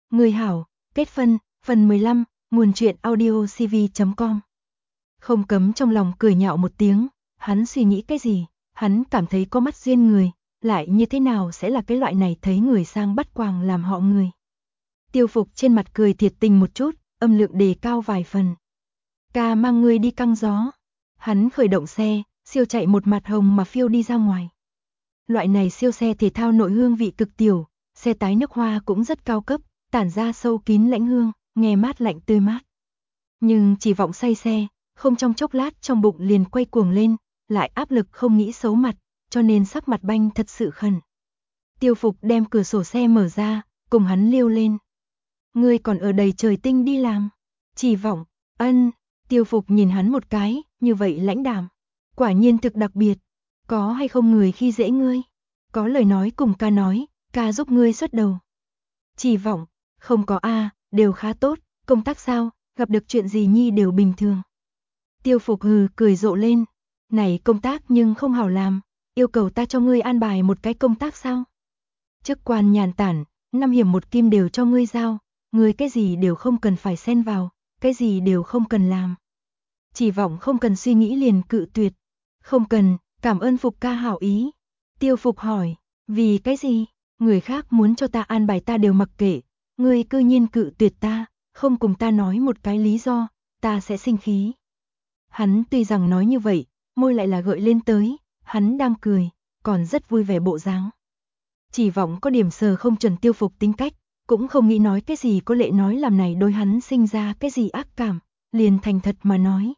Người hảo, kết phân, phần 15, nguồn truyện audio cv.com. Không cấm trong lòng cười nhạo một tiếng, hắn suy nghĩ cái gì, hắn cảm thấy có mắt duyên người, lại như thế nào sẽ là cái loại này thấy người sang bắt quàng làm họ người. Tiêu Phục trên mặt cười thiệt tình một chút, âm lượng đề cao vài phần. Ca mang ngươi đi căng gió. Hắn khởi động xe, siêu chạy một mặt hồng mà phiêu đi ra ngoài. Loại này siêu xe thể thao nội hương vị cực tiểu, xe tái nước hoa cũng rất cao cấp, tản ra sâu kín lãnh hương, nghe mát lạnh tươi mát. Nhưng chỉ vọng say xe, không trong chốc lát trong bụng liền quay cuồng lên, lại áp lực không nghĩ xấu mặt, cho nên sắc mặt banh thật sự khẩn. Tiêu Phục đem cửa sổ xe mở ra, cùng hắn liêu lên. Ngươi còn ở đầy trời tinh đi làm. Chỉ vọng, ân, Tiêu Phục nhìn hắn một cái, như vậy lãnh đạm. Quả nhiên thực đặc biệt, có hay không người khi dễ ngươi? Có lời nói cùng ca nói, ca giúp ngươi xuất đầu. Chỉ vọng, không có a, đều khá tốt, công tác sao, gặp được chuyện gì nhi đều bình thường. Tiêu Phục hừ cười rộ lên, này công tác nhưng không hảo làm, yêu cầu ta cho ngươi an bài một cái công tác sao? Chức quan nhàn tản, 5 hiểm 1 kim đều cho ngươi giao, ngươi cái gì đều không cần phải xen vào, cái gì đều không cần làm. Chỉ vọng không cần suy nghĩ liền cự tuyệt. Không cần, cảm ơn Phục ca hảo ý. Tiêu Phục hỏi, vì cái gì? Người khác muốn cho ta an bài ta đều mặc kệ, ngươi cư nhiên cự tuyệt ta, không cùng ta nói một cái lý do, ta sẽ sinh khí. Hắn tuy rằng nói như vậy, môi lại là gợi lên tới, hắn đang cười, còn rất vui vẻ bộ dáng. Chỉ vọng có điểm sờ không chuẩn Tiêu Phục tính cách, cũng không nghĩ nói cái gì có lệ nói làm này đôi hắn sinh ra cái gì ác cảm, liền thành thật mà nói.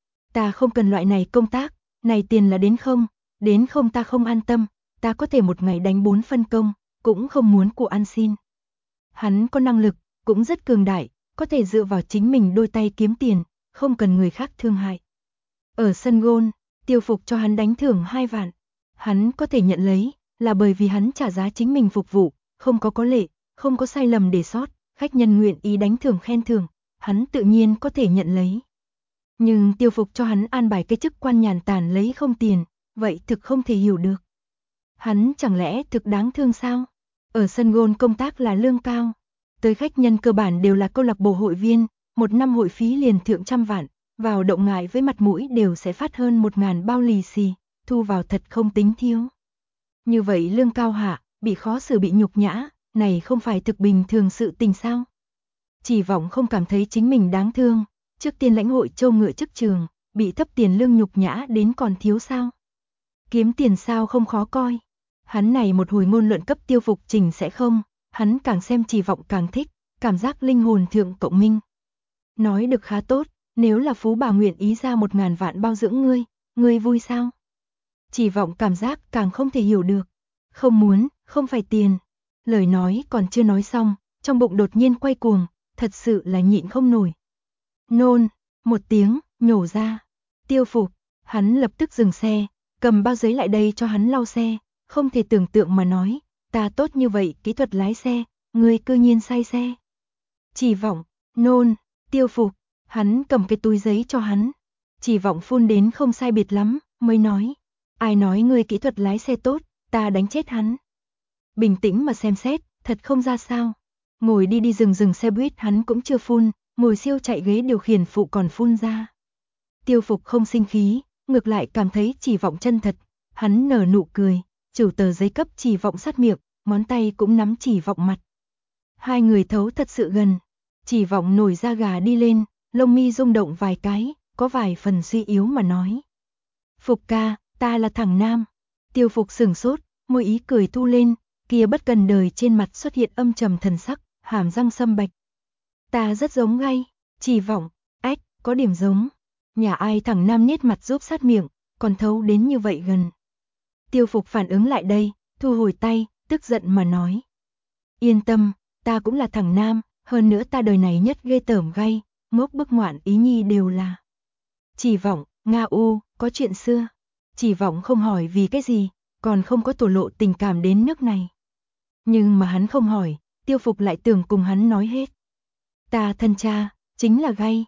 Ta không cần loại này công tác, này tiền là đến không ta không an tâm, ta có thể một ngày đánh 4 phân công, cũng không muốn của ăn xin. Hắn có năng lực, cũng rất cường đại, có thể dựa vào chính mình đôi tay kiếm tiền, không cần người khác thương hại. Ở sân gôn, Tiêu Phục cho hắn đánh thưởng 2 vạn. Hắn có thể nhận lấy, là bởi vì hắn trả giá chính mình phục vụ, không có lệ, không có sai lầm để sót, khách nhân nguyện ý đánh thưởng khen thưởng, hắn tự nhiên có thể nhận lấy. Nhưng Tiêu Phục cho hắn an bài cái chức quan nhàn tản lấy không tiền, vậy thực không thể hiểu được. Hắn chẳng lẽ thực đáng thương sao? Ở sân gôn công tác là lương cao, tới khách nhân cơ bản đều là câu lạc bộ hội viên, một năm hội phí liền thượng trăm vạn, vào động ngại với mặt mũi đều sẽ phát hơn 1.000 bao lì xì, thu vào thật không tính thiếu. Như vậy lương cao hạ, bị khó xử bị nhục nhã, này không phải thực bình thường sự tình sao? Chỉ vọng không cảm thấy chính mình đáng thương, trước tiên lãnh hội châu ngựa chức trường, bị thấp tiền lương nhục nhã đến còn thiếu sao? Kiếm tiền sao không khó coi. Hắn này một hồi ngôn luận cấp Tiêu Phục trình sẽ không, hắn càng xem Chỉ vọng càng thích, cảm giác linh hồn thượng cộng minh. Nói được khá tốt, nếu là phú bà nguyện ý ra 1.000 vạn bao dưỡng ngươi vui sao? Chỉ vọng cảm giác càng không thể hiểu được. Không muốn, không phải tiền. Lời nói còn chưa nói xong, trong bụng đột nhiên quay cuồng, thật sự là nhịn không nổi. Nôn, một tiếng, nhổ ra. Tiêu Phục, hắn lập tức dừng xe, cầm bao giấy lại đây cho hắn lau xe, không thể tưởng tượng mà nói, ta tốt như vậy kỹ thuật lái xe, ngươi cư nhiên say xe. Chỉ vọng, nôn, Tiêu Phục, hắn cầm cái túi giấy cho hắn. Chỉ vọng phun đến không sai biệt lắm, mới nói, ai nói ngươi kỹ thuật lái xe tốt, ta đánh chết hắn. Bình tĩnh mà xem xét, thật không ra sao. Ngồi đi dừng xe buýt hắn cũng chưa phun, ngồi siêu chạy ghế điều khiển phụ còn phun ra. Tiêu Phục không sinh khí, ngược lại cảm thấy Chỉ vọng chân thật, hắn nở nụ cười, chủ tờ giấy cấp Chỉ vọng sát miệng, ngón tay cũng nắm Chỉ vọng mặt. Hai người thấu thật sự gần, Chỉ vọng nổi da gà đi lên, lông mi rung động vài cái, có vài phần suy yếu mà nói. Phục ca, ta là thằng nam. Tiêu Phục sửng sốt, môi ý cười thu lên, kia bất cần đời trên mặt xuất hiện âm trầm thần sắc, hàm răng sâm bạch. Ta rất giống gay, Chỉ vọng, ách, có điểm giống. Nhà ai thằng nam niết mặt giúp sát miệng, còn thấu đến như vậy gần. Tiêu Phục phản ứng lại đây, thu hồi tay, tức giận mà nói. Yên tâm, ta cũng là thằng nam, hơn nữa ta đời này nhất ghê tởm gay, ngốc bức ngoạn ý nhi đều là. Chỉ vọng, Nga u, có chuyện xưa. Chỉ vọng không hỏi vì cái gì, còn không có thổ lộ tình cảm đến nước này. Nhưng mà hắn không hỏi, Tiêu Phục lại tưởng cùng hắn nói hết. Ta thân cha, chính là gay,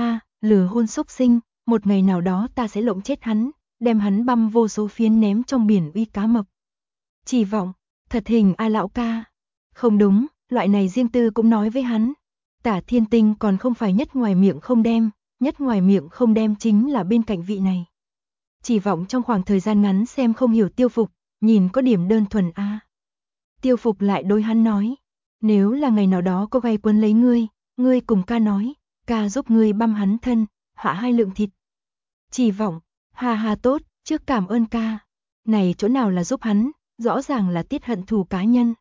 lừa hôn xúc sinh, một ngày nào đó ta sẽ lộng chết hắn, đem hắn băm vô số phiến ném trong biển uy cá mập. Chỉ vọng, thật hình lão ca. Không đúng, loại này riêng tư cũng nói với hắn. Tả Thiên Tinh còn không phải nhất ngoài miệng không đem, nhất ngoài miệng không đem chính là bên cạnh vị này. Chỉ vọng trong khoảng thời gian ngắn xem không hiểu Tiêu Phục, nhìn có điểm đơn thuần a. Tiêu Phục lại đối hắn nói, nếu là ngày nào đó có gay quấn lấy ngươi cùng ca nói, ca giúp ngươi băm hắn thân, hạ 2 lượng thịt. Chỉ vọng, hà hà tốt, trước cảm ơn ca. Này chỗ nào là giúp hắn, rõ ràng là tiết hận thù cá nhân.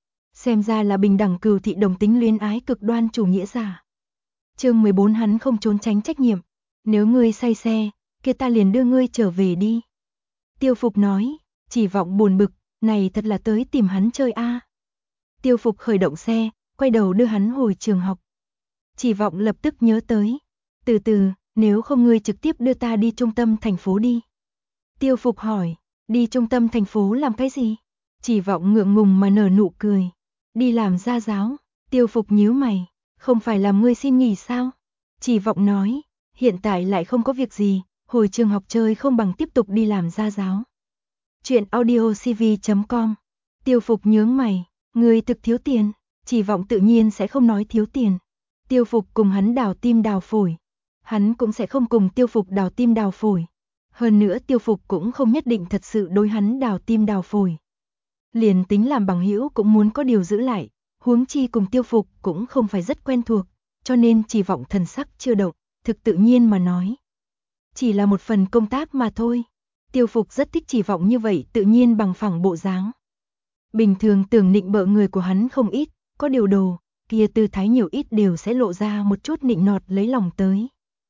Xem ra là bình đẳng cừu thị đồng tính luyến ái cực đoan chủ nghĩa giả. Chương 14 hắn không trốn tránh trách nhiệm. Nếu ngươi say xe, kia ta liền đưa ngươi trở về đi. Tiêu Phục nói, Chỉ vọng buồn bực, này thật là tới tìm hắn chơi a. Tiêu Phục khởi động xe, quay đầu đưa hắn hồi trường học. Chỉ vọng lập tức nhớ tới. Từ từ, nếu không ngươi trực tiếp đưa ta đi trung tâm thành phố đi. Tiêu Phục hỏi, đi trung tâm thành phố làm cái gì? Chỉ vọng ngượng ngùng mà nở nụ cười. Đi làm gia giáo. Tiêu Phục nhíu mày, không phải làm ngươi xin nghỉ sao? Chỉ vọng nói, hiện tại lại không có việc gì, hồi trường học chơi không bằng tiếp tục đi làm gia giáo. Chuyện audiocv.com. Tiêu Phục nhướng mày, ngươi thực thiếu tiền. Chỉ vọng tự nhiên sẽ không nói thiếu tiền. Tiêu Phục cùng hắn đào tim đào phổi. Hắn cũng sẽ không cùng Tiêu Phục đào tim đào phổi. Hơn nữa Tiêu Phục cũng không nhất định thật sự đối hắn đào tim đào phổi. Liền tính làm bằng hữu cũng muốn có điều giữ lại, huống chi cùng Tiêu Phục cũng không phải rất quen thuộc, cho nên Chỉ vọng thần sắc chưa động, thực tự nhiên mà nói. Chỉ là một phần công tác mà thôi. Tiêu Phục rất thích Chỉ vọng như vậy tự nhiên bằng phẳng bộ dáng. Bình thường tưởng nịnh bợ người của hắn không ít, có điều đồ, kia tư thái nhiều ít đều sẽ lộ ra một chút nịnh nọt lấy lòng tới.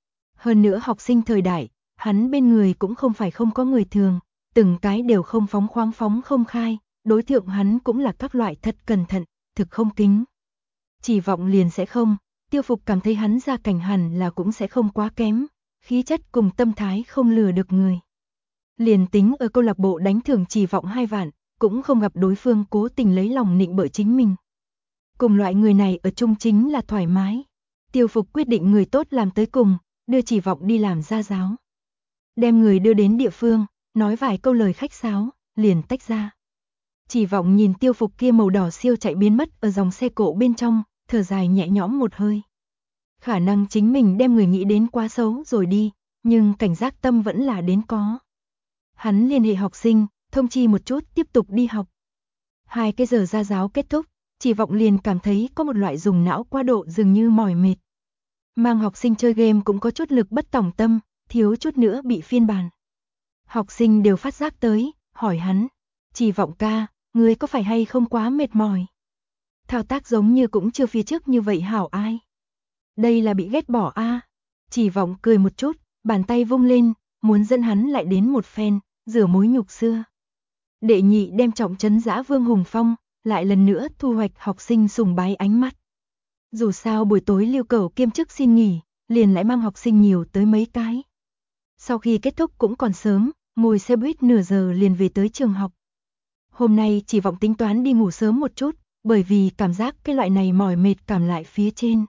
Hơn nữa học sinh thời đại, hắn bên người cũng không phải không có người thường, từng cái đều không phóng khoáng phóng không khai, đối tượng hắn cũng là các loại thật cẩn thận, thực không kính. Chỉ vọng liền sẽ không, Tiêu Phục cảm thấy hắn gia cảnh hẳn là cũng sẽ không quá kém, khí chất cùng tâm thái không lừa được người. Liền tính ở câu lạc bộ đánh thưởng Chỉ vọng 2 vạn, cũng không gặp đối phương cố tình lấy lòng nịnh bợ chính mình. Cùng loại người này ở chung chính là thoải mái. Tiêu Phục quyết định người tốt làm tới cùng, đưa Chỉ vọng đi làm gia giáo. Đem người đưa đến địa phương, nói vài câu lời khách sáo, liền tách ra. Chỉ vọng nhìn Tiêu Phục kia màu đỏ siêu chạy biến mất ở dòng xe cộ bên trong, thở dài nhẹ nhõm một hơi. Khả năng chính mình đem người nghĩ đến quá xấu rồi đi, nhưng cảnh giác tâm vẫn là đến có. Hắn liên hệ học sinh, thông chi một chút tiếp tục đi học. 2 cái giờ gia giáo kết thúc, Chỉ vọng liền cảm thấy có một loại dùng não quá độ dường như mỏi mệt. Mang học sinh chơi game cũng có chút lực bất tòng tâm, thiếu chút nữa bị phiên bản. Học sinh đều phát giác tới, hỏi hắn, Chỉ vọng ca, ngươi có phải hay không quá mệt mỏi? Thao tác giống như cũng chưa phía trước như vậy hảo ai. Đây là bị ghét bỏ a. Chỉ vọng cười một chút, bàn tay vung lên, muốn dẫn hắn lại đến một phen, rửa mối nhục xưa. Đệ nhị đem trọng trấn dã Vương Hùng Phong, lại lần nữa thu hoạch học sinh sùng bái ánh mắt. Dù sao buổi tối Lưu Cẩu kiêm chức xin nghỉ, liền lại mang học sinh nhiều tới mấy cái. Sau khi kết thúc cũng còn sớm, ngồi xe buýt nửa giờ liền về tới trường học. Hôm nay Chỉ vọng tính toán đi ngủ sớm một chút, bởi vì cảm giác cái loại này mỏi mệt cảm lại phía trên.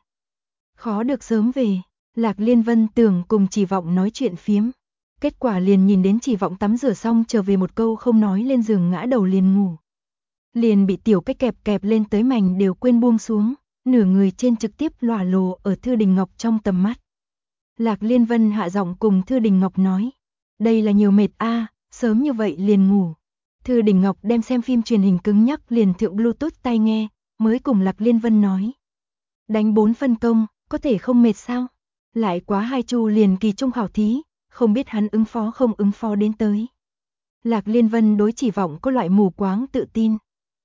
Khó được sớm về, Lạc Liên Vân tưởng cùng Chỉ vọng nói chuyện phiếm. Kết quả liền nhìn đến Chỉ vọng tắm rửa xong trở về một câu không nói lên giường ngã đầu liền ngủ. Liền bị tiểu cách kẹp kẹp lên tới mảnh đều quên buông xuống, nửa người trên trực tiếp lòa lồ ở Thư Đình Ngọc trong tầm mắt. Lạc Liên Vân hạ giọng cùng Thư Đình Ngọc nói, đây là nhiều mệt a, sớm như vậy liền ngủ. Thư Đình Ngọc đem xem phim truyền hình cứng nhắc liền thượng Bluetooth tai nghe, mới cùng Lạc Liên Vân nói. Đánh 4 phân công, có thể không mệt sao? Lại quá 2 chu liền kỳ trung khảo thí, không biết hắn ứng phó không ứng phó đến tới. Lạc Liên Vân đối Chỉ vọng có loại mù quáng tự tin.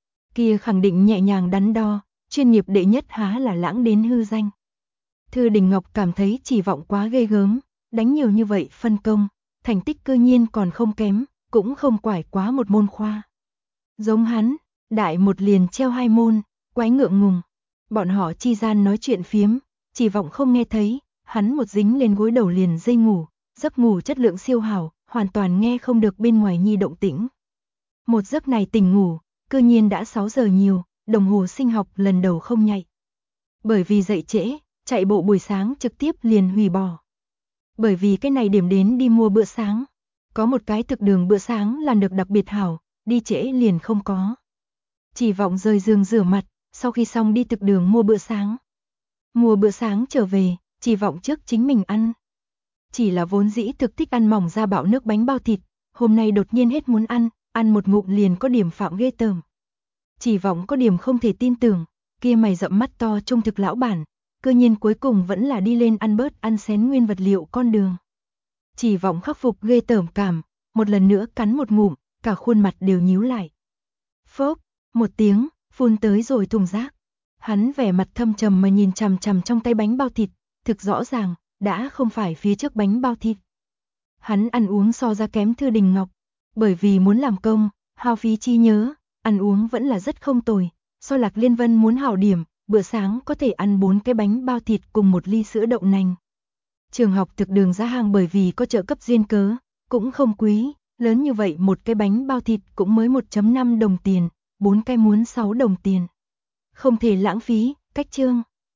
Kia khẳng định nhẹ nhàng đắn đo, chuyên nghiệp đệ nhất há là lãng đến hư danh. Thư Đình Ngọc cảm thấy Chỉ vọng quá ghê gớm, đánh nhiều như vậy phân công, thành tích cư nhiên còn không kém, cũng không quải quá một môn khoa. Giống hắn, đại một liền treo 2 môn, quái ngượng ngùng. Bọn họ chi gian nói chuyện phiếm, Chỉ vọng không nghe thấy, hắn một dính lên gối đầu liền dây ngủ, giấc ngủ chất lượng siêu hảo, hoàn toàn nghe không được bên ngoài nhi động tĩnh. Một giấc này tỉnh ngủ, cư nhiên đã 6 giờ nhiều, đồng hồ sinh học lần đầu không nhạy. Bởi vì dậy trễ, chạy bộ buổi sáng trực tiếp liền hủy bỏ. Bởi vì cái này điểm đến đi mua bữa sáng. Có một cái thực đường bữa sáng làm được đặc biệt hảo, đi trễ liền không có. Chỉ vọng rời giường rửa mặt, sau khi xong đi thực đường mua bữa sáng. Mua bữa sáng trở về, chỉ vọng trước chính mình ăn. Chỉ là vốn dĩ thực thích ăn mỏng ra bạo nước bánh bao thịt, hôm nay đột nhiên hết muốn ăn một ngụm liền có điểm phạm ghê tởm. Chỉ vọng có điểm không thể tin tưởng, kia mày rậm mắt to trông thực lão bản, cơ nhiên cuối cùng vẫn là đi lên ăn bớt ăn xén nguyên vật liệu con đường. Chỉ vọng khắc phục ghê tởm cảm, một lần nữa cắn một ngụm, cả khuôn mặt đều nhíu lại. Phốc, một tiếng, phun tới rồi thùng rác. Hắn vẻ mặt thâm trầm mà nhìn chằm chằm trong tay bánh bao thịt, thực rõ ràng, đã không phải phía trước bánh bao thịt. Hắn ăn uống so ra kém Thư Đình Ngọc, bởi vì muốn làm công, hao phí trí nhớ, ăn uống vẫn là rất không tồi, so Lạc Liên Vân muốn hảo điểm, bữa sáng có thể ăn 4 cái bánh bao thịt cùng một ly sữa đậu nành. Trường học thực đường giá hàng bởi vì có trợ cấp duyên cớ, cũng không quý, lớn như vậy một cái bánh bao thịt cũng mới 1.5 đồng tiền, 4 cái muốn 6 đồng tiền. Không thể lãng phí, cách chương.